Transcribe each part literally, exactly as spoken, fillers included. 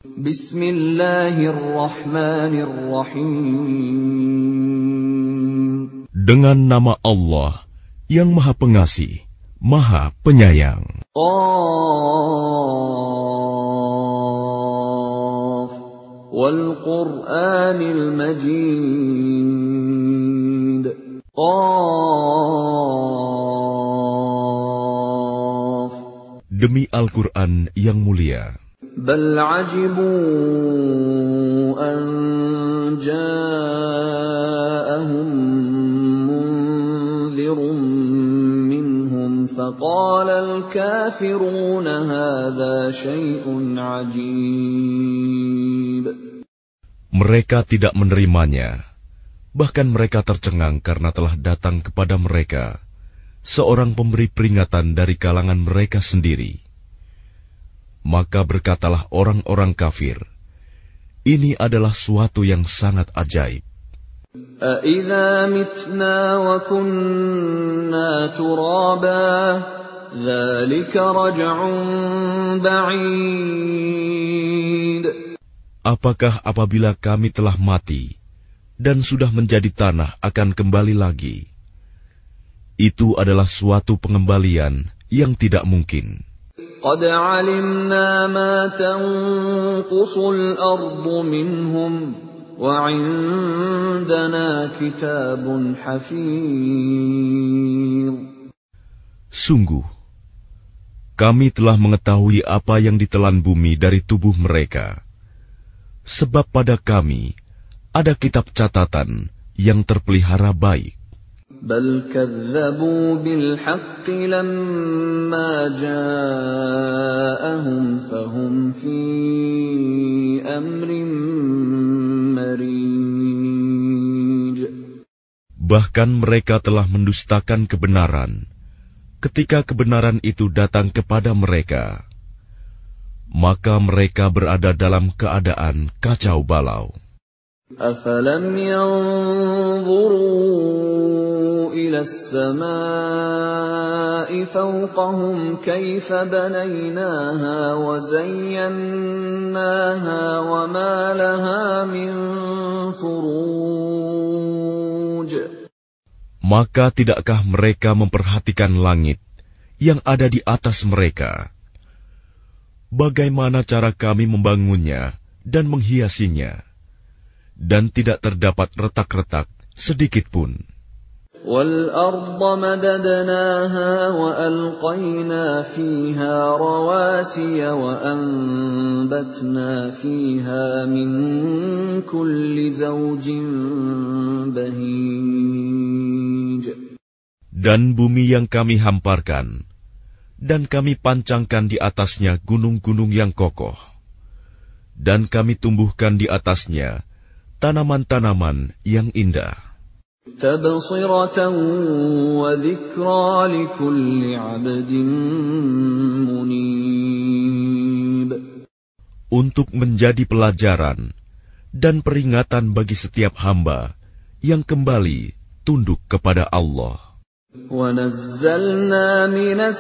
Bismillahirrahmanirrahim. Dengan nama Allah yang Maha Pengasih, Maha Penyayang. Qaf wal Qur'anil Majid. Qaf. Demi Al-Quran yang mulia. Bal ajibu an ja'ahum munzirun minhum faqala al-kafiruna hadha syai'un ajib. Mereka tidak menerimanya, bahkan mereka tercengang karena telah datang kepada mereka seorang pemberi peringatan dari kalangan mereka sendiri. Maka berkatalah orang-orang kafir, ini adalah suatu yang sangat ajaib. أَإِذَا مِتْنَا وَكُنَّا تُرَابًا ذَلِكَ رَجْعٌ بَعِيدٌ. Apakah apabila kami telah mati dan sudah menjadi tanah akan kembali lagi? Itu adalah suatu pengembalian yang tidak mungkin. قَدْ عَلِمْنَا مَا تَنقُصُ الْأَرْضُ مِنْهُمْ وَعِندَنَا كِتَابٌ حَفِيظٌ. Sungguh, kami telah mengetahui apa yang ditelan bumi dari tubuh mereka. Sebab pada kami ada kitab catatan yang terpelihara baik. بل كذبوا بالحق لما جاءهم فهم في أمر مريج. Bahkan mereka telah mendustakan kebenaran ketika kebenaran itu datang kepada mereka. Maka mereka berada dalam keadaan kacau balau. أَفَلَمْ يَنظُرُوا إِلَى السَّمَاءِ فَوْقَهُمْ كَيْفَ بَنَيْنَاهَا وَزَيَّنَّاهَا وَمَا لَهَا مِنْ فُرُوجٍ. Maka tidakkah mereka memperhatikan langit yang ada di atas mereka? Bagaimana cara kami membangunnya dan menghiasinya? Dan tidak terdapat retak-retak sedikit pun. وَالْأَرْضَ مَدَدْنَاهَا وَأَلْقَيْنَا فِيهَا رَوَاسِيَ وَأَنبَتْنَا فِيهَا مِنْ كُلِّ زَوْجٍ بَهِيجٍ. Dan bumi yang kami hamparkan, dan kami pancangkan di atasnya gunung-gunung yang kokoh, dan kami tumbuhkan di atasnya tanaman-tanaman yang indah. Tabsiratan wa dzikra likulli 'abdin munib. Untuk menjadi pelajaran dan peringatan bagi setiap hamba yang kembali tunduk kepada Allah. Wa nazzalna minas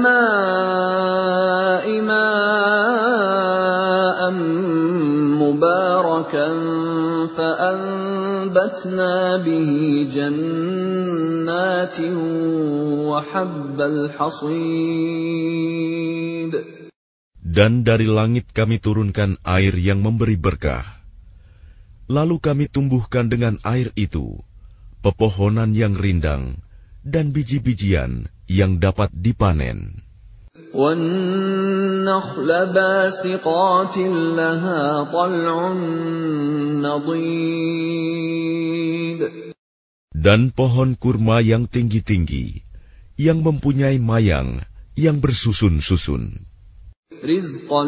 samaa'i ma'an mubarakan فَأَنبَتْنَا بِهِ جَنَّاتٍ وَحَبَّ الْحَصِيدِ. Dan dari langit kami turunkan air yang memberi berkah. Lalu kami tumbuhkan dengan air itu pepohonan yang rindang dan biji-bijian yang dapat dipanen. وَالنَّخْلَ بَاسِقَاتٍ لَهَا طَلْعٌ نَضِيدٌ. Dan pohon kurma yang tinggi-tinggi, yang mempunyai mayang yang bersusun-susun. رِزْقًا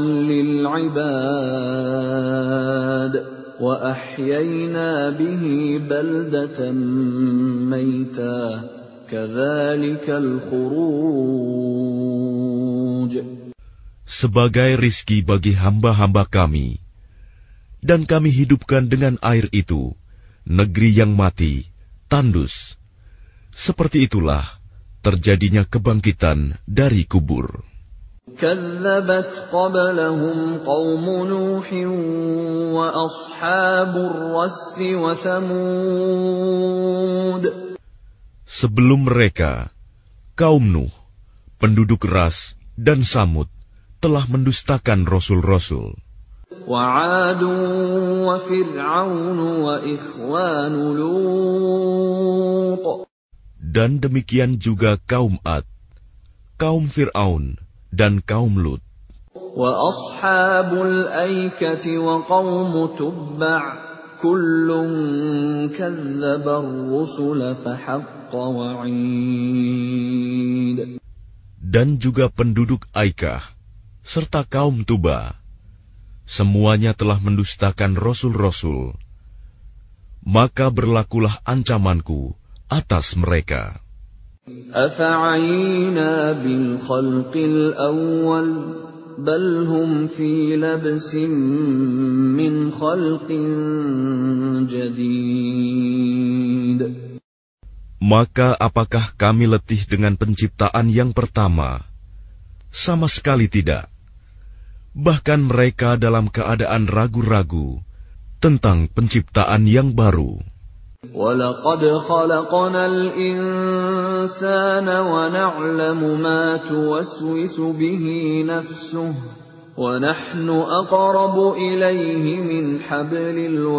لِلْعِبَادِ وَأَحْيَيْنَا بِهِ بَلْدَةً مَيْتًا كَذَلِكَ الْخُرُوجُ. Sebagai rizki bagi hamba-hamba kami, dan kami hidupkan dengan air itu negeri yang mati, tandus. Seperti itulah terjadinya kebangkitan dari kubur. كذبت قبلهم قوم نوح وأصحاب الرس وثمود. Sebelum mereka, kaum Nuh, penduduk Ras dan Samud telah mendustakan rasul-rasul. وعاد وفرعون وإخوان لوط. Dan demikian juga kaum Ad, kaum Fir'aun, dan kaum Lut. وأصحاب الأيكة وقوم تبع كل كذب الرسل فحق وعيد. Dan juga penduduk Aikah, serta kaum Tuba, semuanya telah mendustakan rasul-rasul, maka berlakulah ancamanku atas mereka. أفعينا بالخلق الأول بل هم في لبس من خلق جديد. Maka apakah kami letih dengan penciptaan yang pertama? Sama sekali tidak. Bahkan mereka dalam keadaan ragu-ragu tentang penciptaan yang baru. وَلَقَدْ خَلَقْنَا الْإِنسَانَ وَنَعْلَمُ مَا تُوَسْوِسُ بِهِ نَفْسُهُ وَنَحْنُ أَقْرَبُ إِلَيْهِ مِنْ حَبْلِ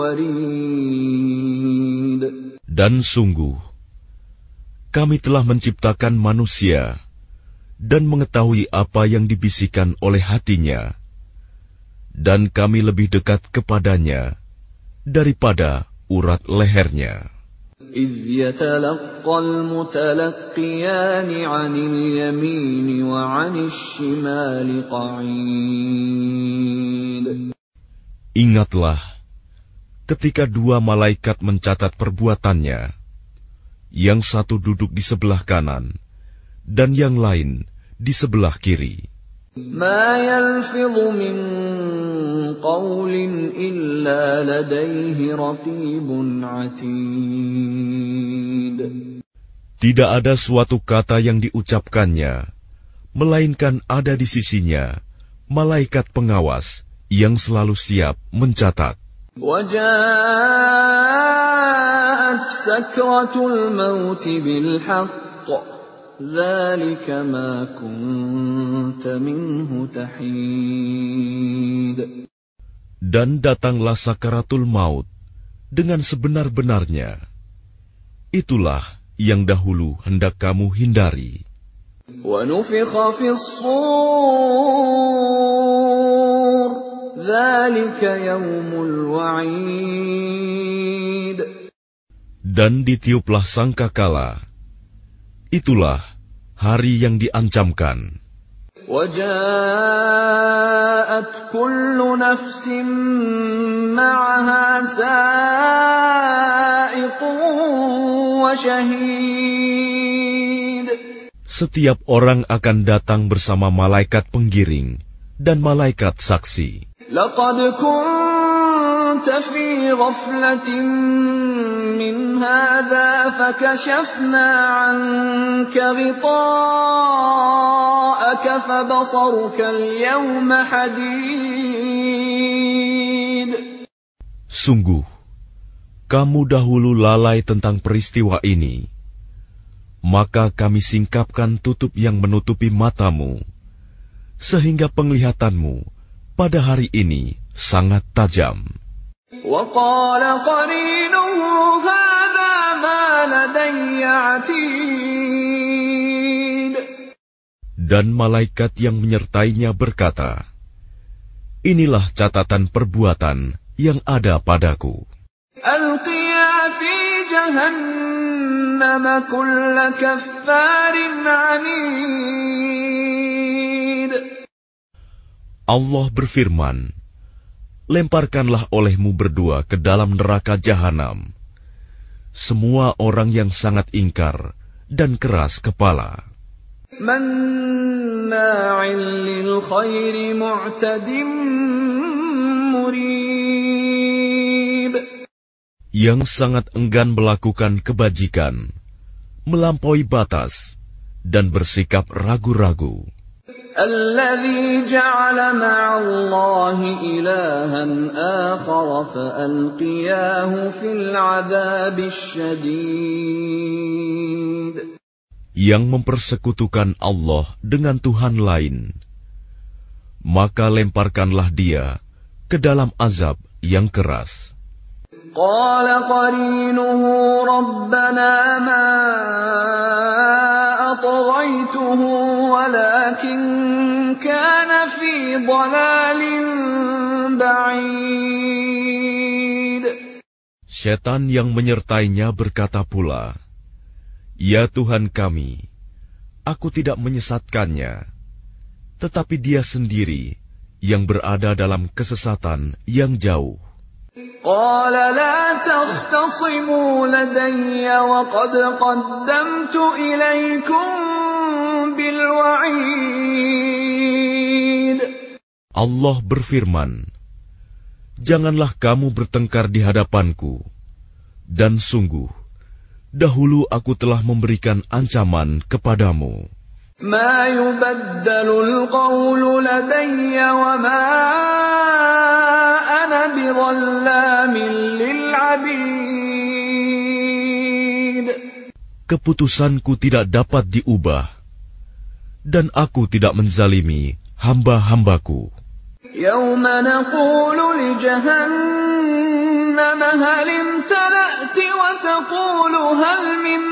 الْوَرِيدِ. Dan sungguh, kami telah menciptakan manusia dan mengetahui apa yang dibisikkan oleh hatinya, dan kami lebih dekat kepadanya daripada urat lehernya. إِذْ يَتَلَقَّى الْمُتَلَقِّيَانِ عَنِ الْيَمِينِ وَعَنِ الشِّمَالِ قَعِيدٌ. Ingatlah ketika dua malaikat mencatat perbuatannya, yang satu duduk di sebelah kanan dan yang lain di sebelah kiri. مَا يَلْفِظُ مِنْ قَوْلٍ إِلَّا لَدَيْهِ رَقِيبٌ عَتِيدٌ. Tidak ada suatu kata yang diucapkannya, melainkan ada di sisinya malaikat pengawas yang selalu siap mencatat. وَجَاءَتْ سَكْرَةُ الْمَوْتِ بِالْحَقِّ ذَلِكَ مَا كُنْتَ مِنْهُ تَحِيدُ. Dan datanglah sakaratul maut dengan sebenar-benarnya. Itulah yang dahulu hendak kamu hindari. وَنُفِخَ فِي الصُّورِ ذَلِكَ يَوْمُ الْوَعِيدِ. Dan ditiuplah sangkakala. Itulah hari yang diancamkan. وَجَاءَتْ كُلُّ نَفْسٍ مَّعَهَا سَائِقٌ وَشَهِيدٌ. Setiap orang akan datang bersama malaikat penggiring dan malaikat saksi. لَقَدْ كُنتَ فِي غَفْلَةٍ مِّنْ هَذَا فَكَشَفْنَا عَنكَ غِطَاءَكَ فَبَصَرُكَ الْيَوْمَ حَدِيدٌ. Sungguh, kamu dahulu lalai tentang peristiwa ini. Maka kami singkapkan tutup yang menutupi matamu, sehingga penglihatanmu pada hari ini sangat tajam. وَقَالَ قَرِينُهُ هَذَا مَا لَدَيَّ عَتِيدٌ. Dan malaikat yang menyertainya berkata, inilah catatan perbuatan yang ada padaku. أَلْقِيَا فِي جَهَنَّمَ كُلَّ كَفَّارٍ عَنِيدٍ. Allah berfirman, lemparkanlah olehmu berdua ke dalam neraka jahanam semua orang yang sangat ingkar dan keras kepala, مَنَّاعٍ لِلْخَيْرِ مُعْتَدٍ مُرِيبٍ. yang sangat enggan melakukan kebajikan, melampaui batas, dan bersikap ragu-ragu. الذي جعل مع الله إلها آخر فألقياه في العذاب الشديد. Yang mempersekutukan Allah dengan Tuhan lain, maka lemparkanlah dia ke dalam azab yang keras. قال قرينه ربنا ما أطغيته ولكن كان في ضلال بعيد. Setan yang menyertainya berkata pula, "Ya Tuhan kami, aku tidak menyesatkannya, tetapi dia sendiri yang berada dalam kesesatan yang jauh." قال لا تختصموا لدي وقد قدمت إليكم بالوعيد. Allah berfirman, "Janganlah kamu bertengkar di hadapanku, dan sungguh, dahulu aku telah memberikan ancaman kepadamu." ما يبدل القول لدي وما أنا بظلام للعبيد. Keputusanku tidak dapat diubah, dan aku tidak menzalimi hamba-hambaku. يوم نقول لجهنم هل امتلأت وتقول هل من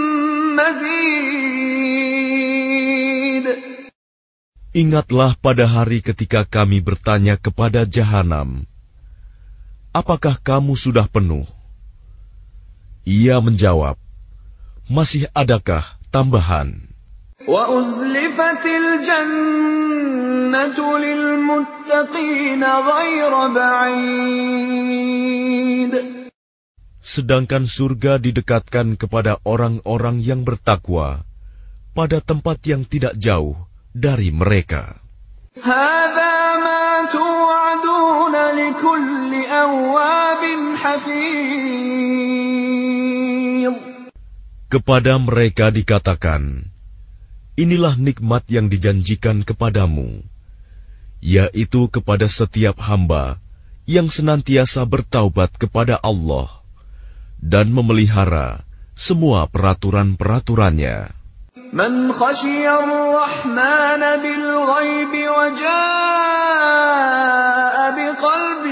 مزيد. Ingatlah pada hari ketika kami bertanya kepada Jahanam, "Apakah kamu sudah penuh?" Ia menjawab, "Masih adakah tambahan?" وَأُزْلِفَتِ الْجَنَّةُ لِلْمُتَّقِينَ غَيْرَ بَعِيدٍ. Sedangkan surga didekatkan kepada orang-orang yang bertakwa pada tempat yang tidak jauh dari mereka. هَذَا مَا تُوعَدُونَ لِكُلِّ أَوَّابٍ حَفِيظٍ. Kepada mereka dikatakan, inilah nikmat yang dijanjikan kepadamu, yaitu kepada setiap hamba yang senantiasa bertaubat kepada Allah dan memelihara semua peraturan-peraturannya. من خشي الرحمن بالغيب وجاء بقلب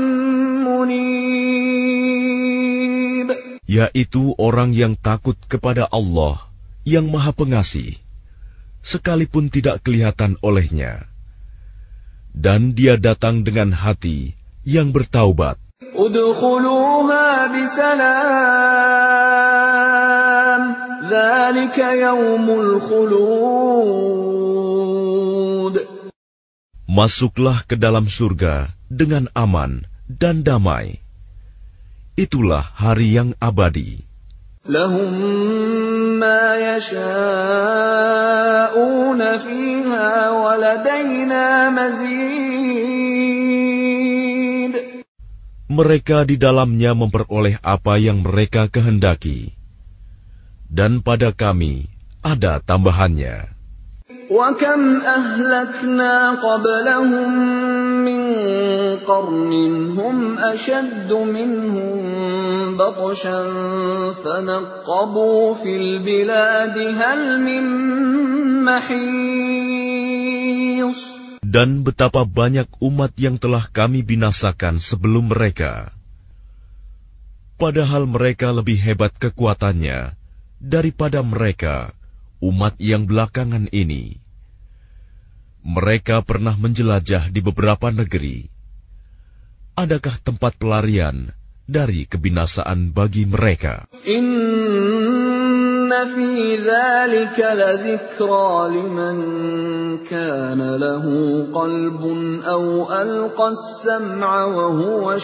منيب. Yaitu orang yang takut kepada Allah yang Maha Pengasih, sekalipun tidak kelihatan olehnya, dan dia datang dengan hati yang bertaubat. Udkhuluha bisalam, dzalika yaumul khulud. Masuklah ke dalam surga dengan aman dan damai. Itulah hari yang abadi. Lahum ma yasha'una fiha wa ladaina mazid. Mereka di dalamnya memperoleh apa yang mereka kehendaki, dan pada kami ada tambahannya. Wa kam ahlakna qablahum min qarnin hum ashaddu minhum batshan fanaqqabu fil biladi hal min mahis. Dan betapa banyak umat yang telah kami binasakan sebelum mereka, padahal mereka lebih hebat kekuatannya daripada mereka, umat yang belakangan ini. Mereka pernah menjelajah di beberapa negeri. Adakah tempat pelarian dari kebinasaan bagi mereka? Inna fi dzalika ladzikra liman kana lahu qalbun aw alqa as-sam'a wa huwa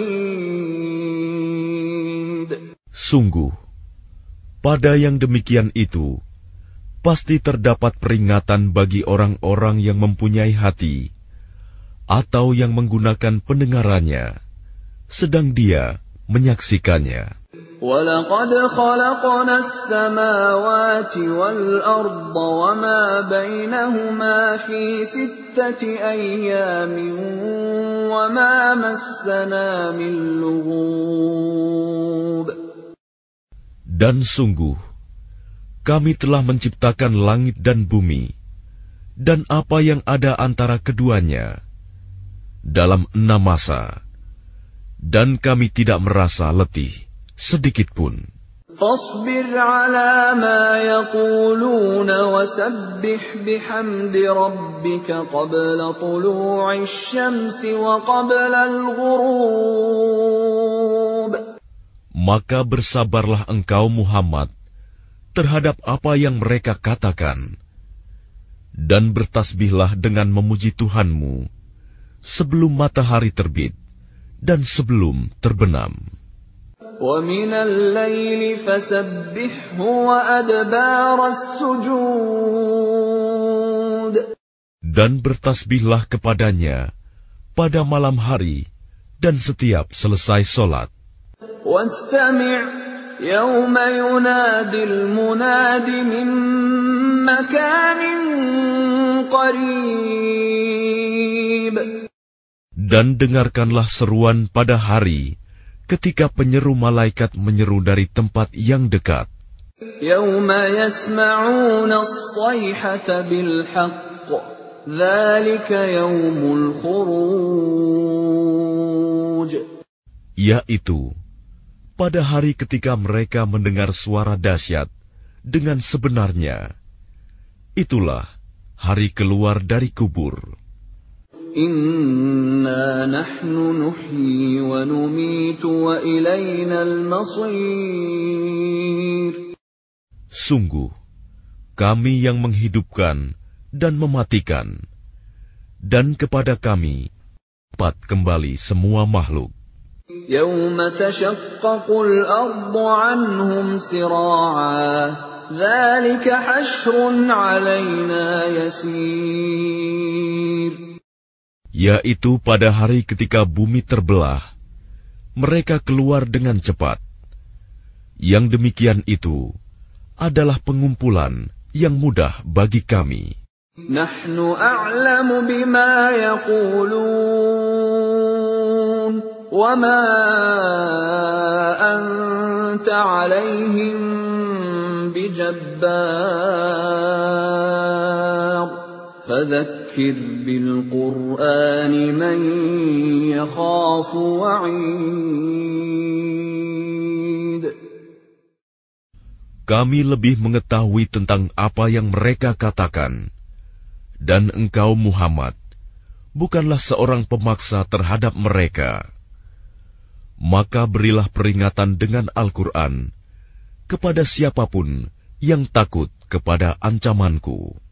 shahid. Sungguh, pada yang demikian itu pasti terdapat peringatan bagi orang-orang yang mempunyai hati atau yang menggunakan pendengarannya, sedang dia menyaksikannya. وَلَقَدْ خَلَقْنَا السَّمَاوَاتِ وَالْأَرْضَ وَمَا بَيْنَهُمَا فِي سِتَّةِ أَيَّامٍ وَمَا مَسَّنَا مِن لُّغُوبٍ. Dan sungguh, kami telah menciptakan langit dan bumi, dan apa yang ada antara keduanya, dalam enam masa, dan kami tidak merasa letih sedikitpun. فاصبر على ما يقولون وسبح بحمد ربك قبل طلوع الشمس وقبل الغروب. Maka bersabarlah engkau Muhammad terhadap apa yang mereka katakan, dan bertasbihlah dengan memuji Tuhanmu sebelum matahari terbit dan sebelum terbenam. وَمِنَ اللَّيْلِ فَسَبِّحْهُ وَأَدْبَارَ السُّجُودِ. Dan bertasbihlah kepadanya pada malam hari dan setiap selesai solat. وَاسْتَمِعْ يَوْمَ يُنَادِ الْمُنَادِ مِن مَّكَانٍ قَرِيبٍ. Dan dengarkanlah seruan pada hari ketika penyeru malaikat menyeru dari tempat yang dekat. يَوْمَ يَسْمَعُونَ الصَّيْحَةَ بِالْحَقِّ ذَلِكَ يَوْمُ الْخُرُوجِ. Yaitu pada hari ketika mereka mendengar suara dahsyat dengan sebenarnya, itulah hari keluar dari kubur. Inna nahnu nuhyi wa numitu wa ilayna al-masir. Sungguh, kami yang menghidupkan dan mematikan, dan kepada kami dapat kembali semua makhluk. Yawma tashaqqaqul ardu anhum sira'a, dzalika hashrun 'alaina yasir. Yaitu pada hari ketika bumi terbelah, mereka keluar dengan cepat. Yang demikian itu adalah pengumpulan yang mudah bagi kami. Nahnu a'lamu bima yaqulun, wa ma anta 'alaihim bijabbar. فذكر بالقرآن من يخاف وعيد. Kami lebih mengetahui tentang apa yang mereka katakan, dan engkau Muhammad bukanlah seorang pemaksa terhadap mereka. Maka berilah peringatan dengan Al-Quran kepada siapapun yang takut kepada ancamanku.